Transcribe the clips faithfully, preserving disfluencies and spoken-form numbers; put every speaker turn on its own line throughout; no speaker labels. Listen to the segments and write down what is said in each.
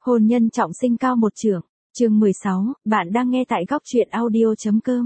Hôn nhân trọng sinh cao một chưởng, chương mười sáu, bạn đang nghe tại góc truyện audio.com.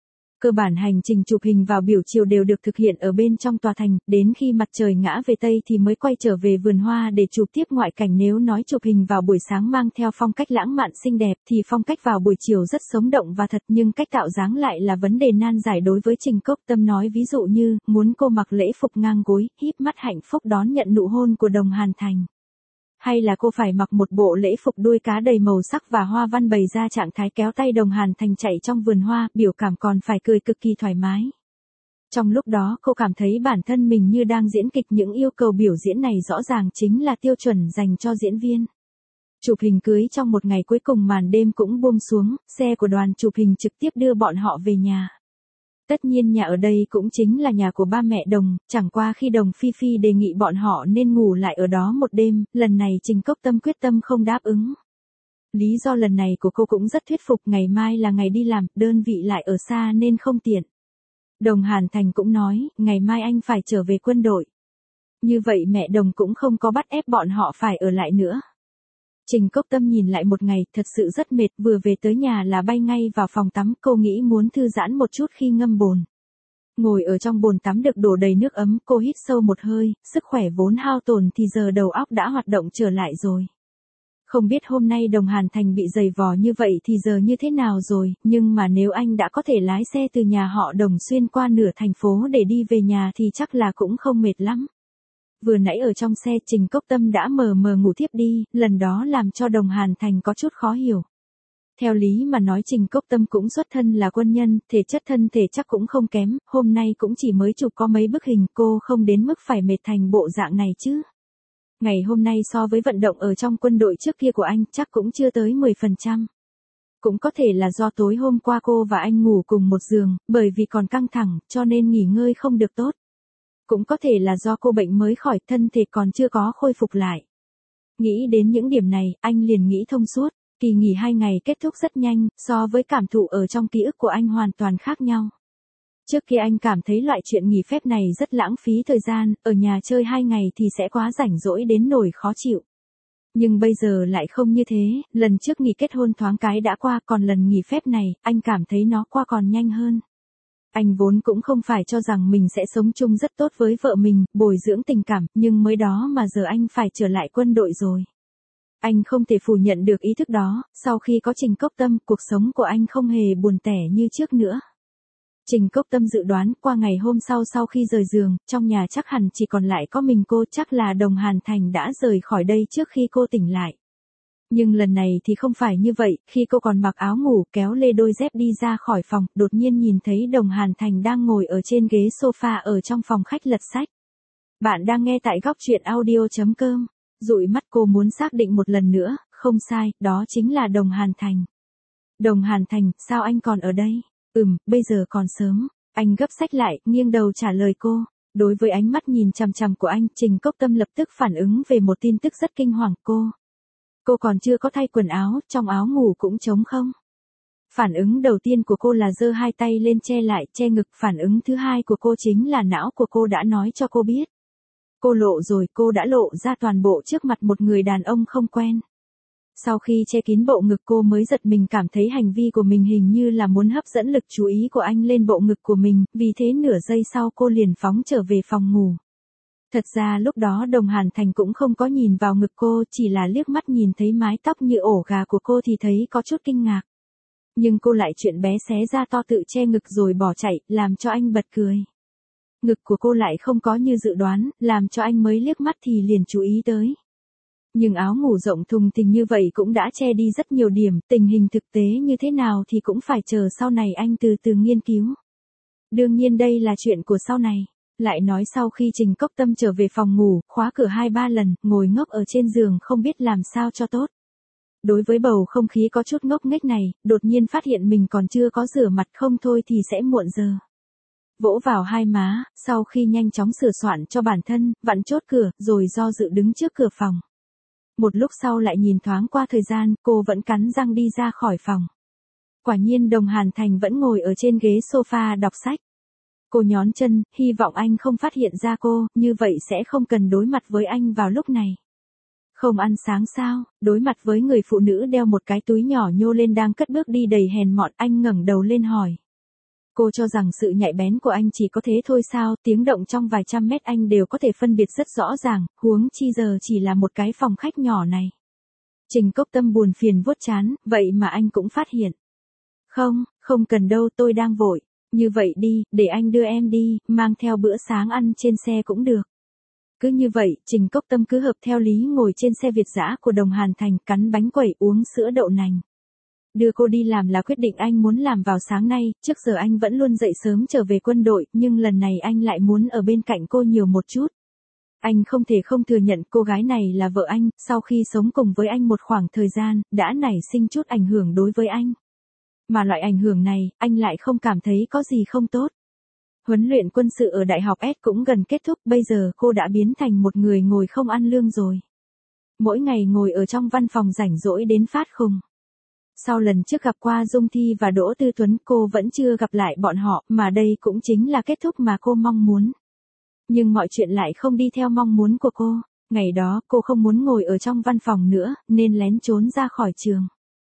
Cơ bản hành trình chụp hình vào buổi chiều đều được thực hiện ở bên trong tòa thành, đến khi mặt trời ngã về Tây thì mới quay trở về vườn hoa để chụp tiếp ngoại cảnh. Nếu nói chụp hình vào buổi sáng mang theo phong cách lãng mạn xinh đẹp thì phong cách vào buổi chiều rất sống động và thật, nhưng cách tạo dáng lại là vấn đề nan giải đối với Trình Cốc Tâm. Nói ví dụ như, muốn cô mặc lễ phục ngang gối, híp mắt hạnh phúc đón nhận nụ hôn của Đồng Hàn Thành. Hay là cô phải mặc một bộ lễ phục đuôi cá đầy màu sắc và hoa văn bày ra trạng thái kéo tay Đồng Hàn Thành chạy trong vườn hoa, biểu cảm còn phải cười cực kỳ thoải mái. Trong lúc đó cô cảm thấy bản thân mình như đang diễn kịch, những yêu cầu biểu diễn này rõ ràng chính là tiêu chuẩn dành cho diễn viên. Chụp hình cưới trong một ngày cuối cùng, màn đêm cũng buông xuống, xe của đoàn chụp hình trực tiếp đưa bọn họ về nhà. Tất nhiên nhà ở đây cũng chính là nhà của ba mẹ Đồng, chẳng qua khi Đồng Phi Phi đề nghị bọn họ nên ngủ lại ở đó một đêm, lần này Trình Cốc Tâm quyết tâm không đáp ứng. Lý do lần này của cô cũng rất thuyết phục, ngày mai là ngày đi làm, đơn vị lại ở xa nên không tiện. Đồng Hàn Thành cũng nói, ngày mai anh phải trở về quân đội. Như vậy mẹ Đồng cũng không có bắt ép bọn họ phải ở lại nữa. Trình Cốc Tâm nhìn lại một ngày, thật sự rất mệt, vừa về tới nhà là bay ngay vào phòng tắm, cô nghĩ muốn thư giãn một chút khi ngâm bồn. Ngồi ở trong bồn tắm được đổ đầy nước ấm, cô hít sâu một hơi, sức khỏe vốn hao tổn thì giờ đầu óc đã hoạt động trở lại rồi. Không biết hôm nay Đồng Hàn Thành bị giày vò như vậy thì giờ như thế nào rồi, nhưng mà nếu anh đã có thể lái xe từ nhà họ Đồng xuyên qua nửa thành phố để đi về nhà thì chắc là cũng không mệt lắm. Vừa nãy ở trong xe Trình Cốc Tâm đã mờ mờ ngủ thiếp đi, lần đó làm cho Đồng Hàn Thành có chút khó hiểu. Theo lý mà nói Trình Cốc Tâm cũng xuất thân là quân nhân, thể chất thân thể chắc cũng không kém, hôm nay cũng chỉ mới chụp có mấy bức hình, cô không đến mức phải mệt thành bộ dạng này chứ. Ngày hôm nay so với vận động ở trong quân đội trước kia của anh chắc cũng chưa tới mười phần trăm. Cũng có thể là do tối hôm qua cô và anh ngủ cùng một giường, bởi vì còn căng thẳng, cho nên nghỉ ngơi không được tốt. Cũng có thể là do cô bệnh mới khỏi, thân thể còn chưa có khôi phục lại. Nghĩ đến những điểm này, anh liền nghĩ thông suốt, kỳ nghỉ hai ngày kết thúc rất nhanh, so với cảm thụ ở trong ký ức của anh hoàn toàn khác nhau. Trước kia anh cảm thấy loại chuyện nghỉ phép này rất lãng phí thời gian, ở nhà chơi hai ngày thì sẽ quá rảnh rỗi đến nỗi khó chịu. Nhưng bây giờ lại không như thế, lần trước nghỉ kết hôn thoáng cái đã qua, còn lần nghỉ phép này, anh cảm thấy nó qua còn nhanh hơn. Anh vốn cũng không phải cho rằng mình sẽ sống chung rất tốt với vợ mình, bồi dưỡng tình cảm, nhưng mới đó mà giờ anh phải trở lại quân đội rồi. Anh không thể phủ nhận được ý thức đó, sau khi có Trình Cốc Tâm, cuộc sống của anh không hề buồn tẻ như trước nữa. Trình Cốc Tâm dự đoán qua ngày hôm sau sau khi rời giường, trong nhà chắc hẳn chỉ còn lại có mình cô, chắc là Đồng Hàn Thành đã rời khỏi đây trước khi cô tỉnh lại. Nhưng lần này thì không phải như vậy, khi cô còn mặc áo ngủ kéo lê đôi dép đi ra khỏi phòng, đột nhiên nhìn thấy Đồng Hàn Thành đang ngồi ở trên ghế sofa ở trong phòng khách lật sách. Bạn đang nghe tại góc truyện audio.com. Dụi mắt cô muốn xác định một lần nữa, không sai, đó chính là Đồng Hàn Thành. Đồng Hàn Thành, sao anh còn ở đây? Ừm, bây giờ còn sớm. Anh gấp sách lại, nghiêng đầu trả lời cô. Đối với ánh mắt nhìn chằm chằm của anh, Trình Cốc Tâm lập tức phản ứng về một tin tức rất kinh hoàng. Cô. Cô còn chưa có thay quần áo, trong áo ngủ cũng trống không. Phản ứng đầu tiên của cô là giơ hai tay lên che lại, che ngực. Phản ứng thứ hai của cô chính là não của cô đã nói cho cô biết. Cô lộ rồi, cô đã lộ ra toàn bộ trước mặt một người đàn ông không quen. Sau khi che kín bộ ngực cô mới giật mình, cảm thấy hành vi của mình hình như là muốn hấp dẫn lực chú ý của anh lên bộ ngực của mình, vì thế nửa giây sau cô liền phóng trở về phòng ngủ. Thật ra lúc đó Đồng Hàn Thành cũng không có nhìn vào ngực cô, chỉ là liếc mắt nhìn thấy mái tóc như ổ gà của cô thì thấy có chút kinh ngạc. Nhưng cô lại chuyện bé xé ra to tự che ngực rồi bỏ chạy, làm cho anh bật cười. Ngực của cô lại không có như dự đoán, làm cho anh mới liếc mắt thì liền chú ý tới. Nhưng áo ngủ rộng thùng thình như vậy cũng đã che đi rất nhiều điểm, tình hình thực tế như thế nào thì cũng phải chờ sau này anh từ từ nghiên cứu. Đương nhiên đây là chuyện của sau này. Lại nói sau khi Trình Cốc Tâm trở về phòng ngủ, khóa cửa hai ba lần, ngồi ngốc ở trên giường không biết làm sao cho tốt. Đối với bầu không khí có chút ngốc nghếch này, đột nhiên phát hiện mình còn chưa có rửa mặt, không thôi thì sẽ muộn giờ. Vỗ vào hai má, sau khi nhanh chóng sửa soạn cho bản thân, vặn chốt cửa, rồi do dự đứng trước cửa phòng. Một lúc sau lại nhìn thoáng qua thời gian, cô vẫn cắn răng đi ra khỏi phòng. Quả nhiên Đồng Hàn Thành vẫn ngồi ở trên ghế sofa đọc sách. Cô nhón chân, hy vọng anh không phát hiện ra cô, như vậy sẽ không cần đối mặt với anh vào lúc này. Không ăn sáng sao? Đối mặt với người phụ nữ đeo một cái túi nhỏ nhô lên đang cất bước đi đầy hèn mọn, anh ngẩng đầu lên hỏi. Cô cho rằng sự nhạy bén của anh chỉ có thế thôi sao, tiếng động trong vài trăm mét anh đều có thể phân biệt rất rõ ràng, huống chi giờ chỉ là một cái phòng khách nhỏ này. Trình Cốc Tâm buồn phiền vuốt trán, vậy mà anh cũng phát hiện. Không, không cần đâu, tôi đang vội. Như vậy đi, để anh đưa em đi, mang theo bữa sáng ăn trên xe cũng được. Cứ như vậy, Trình Cốc Tâm cứ hợp theo lý ngồi trên xe Việt dã của Đồng Hàn Thành, cắn bánh quẩy uống sữa đậu nành. Đưa cô đi làm là quyết định anh muốn làm vào sáng nay, trước giờ anh vẫn luôn dậy sớm trở về quân đội, nhưng lần này anh lại muốn ở bên cạnh cô nhiều một chút. Anh không thể không thừa nhận cô gái này là vợ anh, sau khi sống cùng với anh một khoảng thời gian, đã nảy sinh chút ảnh hưởng đối với anh. Mà loại ảnh hưởng này, anh lại không cảm thấy có gì không tốt. Huấn luyện quân sự ở Đại học S cũng gần kết thúc, bây giờ cô đã biến thành một người ngồi không ăn lương rồi. Mỗi ngày ngồi ở trong văn phòng rảnh rỗi đến phát khùng. Sau lần trước gặp qua Dung Thi và Đỗ Tư Tuấn, cô vẫn chưa gặp lại bọn họ, mà đây cũng chính là kết thúc mà cô mong muốn. Nhưng mọi chuyện lại không đi theo mong muốn của cô. Ngày đó cô không muốn ngồi ở trong văn phòng nữa, nên lén trốn ra khỏi trường.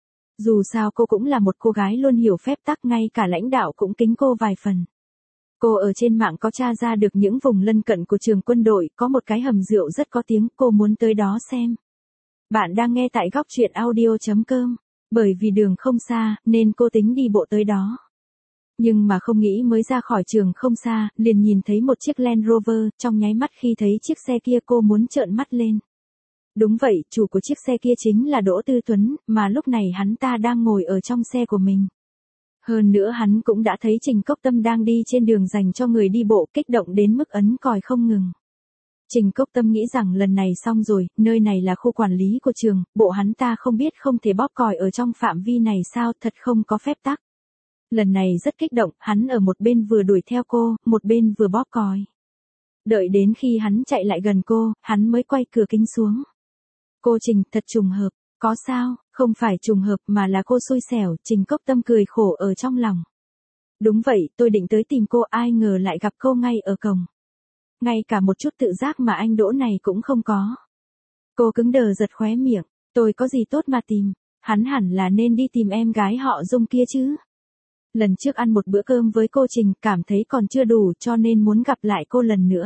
Dù sao cô cũng là một cô gái luôn hiểu phép tắc, ngay cả lãnh đạo cũng kính cô vài phần. Cô ở trên mạng có tra ra được những vùng lân cận của trường quân đội, có một cái hầm rượu rất có tiếng, cô muốn tới đó xem. Bạn đang nghe tại góc truyện audio chấm com. Bởi vì đường không xa, nên cô tính đi bộ tới đó. Nhưng mà không nghĩ mới ra khỏi trường không xa, liền nhìn thấy một chiếc Land Rover, trong nháy mắt khi thấy chiếc xe kia cô muốn trợn mắt lên. Đúng vậy, chủ của chiếc xe kia chính là Đỗ Tư Tuấn, mà lúc này hắn ta đang ngồi ở trong xe của mình. Hơn nữa hắn cũng đã thấy Trình Cốc Tâm đang đi trên đường dành cho người đi bộ, kích động đến mức ấn còi không ngừng. Trình Cốc Tâm nghĩ rằng lần này xong rồi, nơi này là khu quản lý của trường, bộ hắn ta không biết không thể bóp còi ở trong phạm vi này sao, thật không có phép tắc. Lần này rất kích động, hắn ở một bên vừa đuổi theo cô, một bên vừa bóp còi. Đợi đến khi hắn chạy lại gần cô, hắn mới quay cửa kính xuống. Cô Trình, thật trùng hợp, có sao, không phải trùng hợp mà là cô xui xẻo, Trình Cốc Tâm cười khổ ở trong lòng. Đúng vậy, tôi định tới tìm cô, ai ngờ lại gặp cô ngay ở cổng. Ngay cả một chút tự giác mà anh Đỗ này cũng không có. Cô cứng đờ giật khóe miệng, tôi có gì tốt mà tìm, hắn hẳn là nên đi tìm em gái họ Dung kia chứ. Lần trước ăn một bữa cơm với cô Trình, cảm thấy còn chưa đủ cho nên muốn gặp lại cô lần nữa.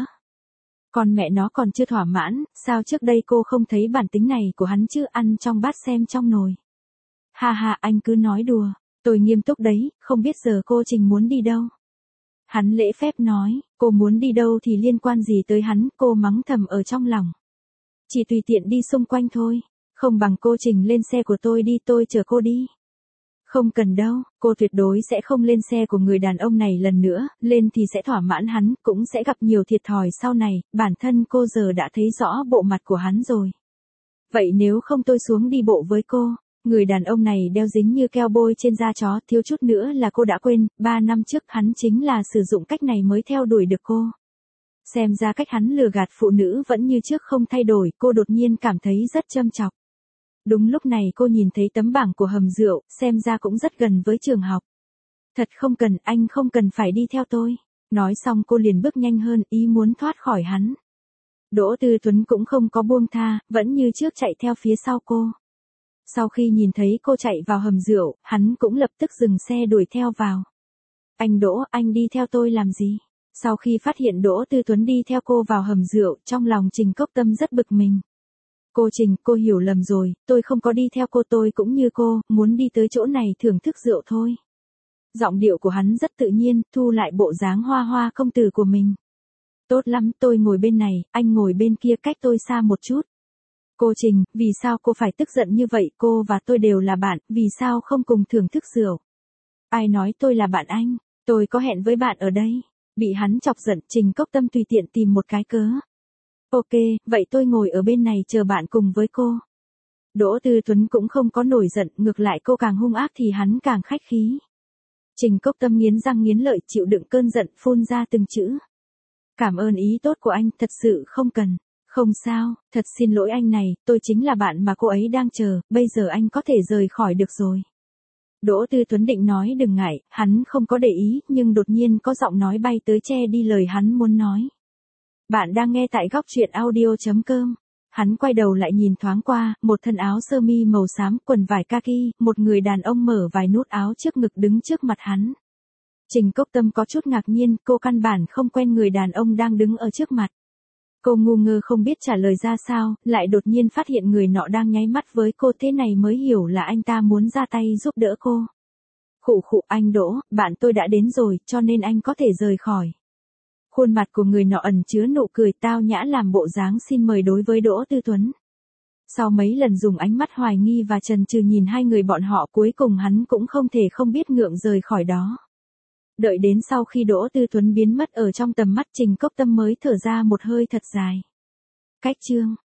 Còn mẹ nó còn chưa thỏa mãn, sao trước đây cô không thấy bản tính này của hắn chứ, ăn trong bát xem trong nồi. Ha ha, anh cứ nói đùa, tôi nghiêm túc đấy, không biết giờ cô Trình muốn đi đâu. Hắn lễ phép nói, cô muốn đi đâu thì liên quan gì tới hắn, cô mắng thầm ở trong lòng. Chỉ tùy tiện đi xung quanh thôi, không bằng cô Trình lên xe của tôi đi, tôi chở cô đi. Không cần đâu, cô tuyệt đối sẽ không lên xe của người đàn ông này lần nữa, lên thì sẽ thỏa mãn hắn, cũng sẽ gặp nhiều thiệt thòi sau này, bản thân cô giờ đã thấy rõ bộ mặt của hắn rồi. Vậy nếu không tôi xuống đi bộ với cô? Người đàn ông này đeo dính như keo bôi trên da chó, thiếu chút nữa là cô đã quên, ba năm trước hắn chính là sử dụng cách này mới theo đuổi được cô. Xem ra cách hắn lừa gạt phụ nữ vẫn như trước không thay đổi, cô đột nhiên cảm thấy rất châm chọc. Đúng lúc này cô nhìn thấy tấm bảng của hầm rượu, xem ra cũng rất gần với trường học. Thật không cần, anh không cần phải đi theo tôi. Nói xong cô liền bước nhanh hơn, ý muốn thoát khỏi hắn. Đỗ Tư Tuấn cũng không có buông tha, vẫn như trước chạy theo phía sau cô. Sau khi nhìn thấy cô chạy vào hầm rượu, hắn cũng lập tức dừng xe đuổi theo vào. Anh Đỗ, anh đi theo tôi làm gì? Sau khi phát hiện Đỗ Tư Tuấn đi theo cô vào hầm rượu, trong lòng Trình Cốc Tâm rất bực mình. Cô Trình, cô hiểu lầm rồi, tôi không có đi theo cô, tôi cũng như cô, muốn đi tới chỗ này thưởng thức rượu thôi. Giọng điệu của hắn rất tự nhiên, thu lại bộ dáng hoa hoa công tử của mình. Tốt lắm, tôi ngồi bên này, anh ngồi bên kia cách tôi xa một chút. Cô Trình, vì sao cô phải tức giận như vậy, cô và tôi đều là bạn, vì sao không cùng thưởng thức rượu? Ai nói tôi là bạn anh, tôi có hẹn với bạn ở đây. Bị hắn chọc giận, Trình Cốc Tâm tùy tiện tìm một cái cớ. Ok, vậy tôi ngồi ở bên này chờ bạn cùng với cô. Đỗ Tư Tuấn cũng không có nổi giận, ngược lại cô càng hung ác thì hắn càng khách khí. Trình Cốc Tâm nghiến răng nghiến lợi chịu đựng cơn giận, phun ra từng chữ. Cảm ơn ý tốt của anh, thật sự không cần. Không sao, thật xin lỗi anh này, tôi chính là bạn mà cô ấy đang chờ, bây giờ anh có thể rời khỏi được rồi. Đỗ Tư Tuấn định nói đừng ngại, hắn không có để ý, nhưng đột nhiên có giọng nói bay tới che đi lời hắn muốn nói. Bạn đang nghe tại góc truyện audio chấm com. Hắn quay đầu lại nhìn thoáng qua, một thân áo sơ mi màu xám, quần vải kaki, một người đàn ông mở vài nút áo trước ngực đứng trước mặt hắn. Trình Cốc Tâm có chút ngạc nhiên, cô căn bản không quen người đàn ông đang đứng ở trước mặt. Cô ngu ngơ không biết trả lời ra sao, lại đột nhiên phát hiện người nọ đang nháy mắt với cô, thế này mới hiểu là anh ta muốn ra tay giúp đỡ cô. Khụ khụ, anh Đỗ, bạn tôi đã đến rồi, cho nên anh có thể rời khỏi. Khuôn mặt của người nọ ẩn chứa nụ cười tao nhã làm bộ dáng xin mời đối với Đỗ Tư Tuấn. Sau mấy lần dùng ánh mắt hoài nghi và chần chừ nhìn hai người bọn họ, cuối cùng hắn cũng không thể không biết ngượng rời khỏi đó. Đợi đến sau khi Đỗ Tư Tuấn biến mất ở trong tầm mắt, Trình Cốc Tâm mới thở ra một hơi thật dài. Cách chương